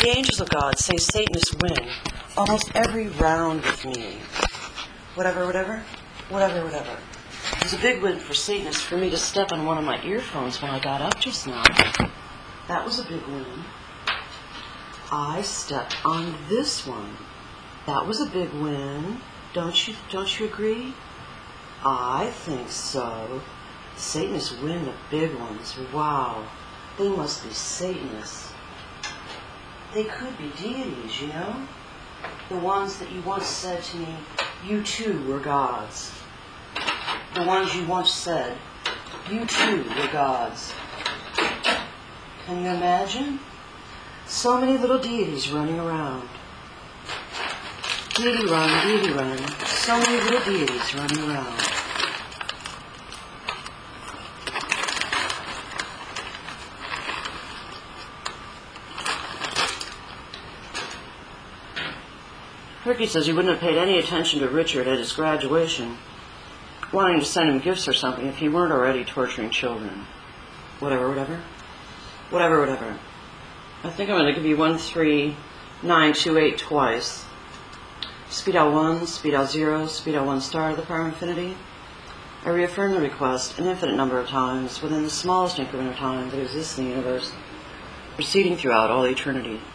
The angels of God say Satanists win almost every round with me. Whatever. It was a big win for Satanists for me to step on one of my earphones when I got up just now. That was a big win. I stepped on this one. That was a big win. Don't you agree? I think so. Satanists win the big ones. Wow. They must be Satanists. They could be deities, you know? The ones that you once said to me, you too were gods. The ones you once said, you too were gods. Can you imagine? So many little deities running around. Deity run. So many little deities running around. Herky says he wouldn't have paid any attention to Richard at his graduation, wanting to send him gifts or something if he weren't already torturing children. Whatever. I think I'm going to give you 13928 twice. Speed out 1, speed out 0, speed out 1 star to the power of infinity. I reaffirm the request an infinite number of times within the smallest increment of time that exists in the universe, proceeding throughout all eternity.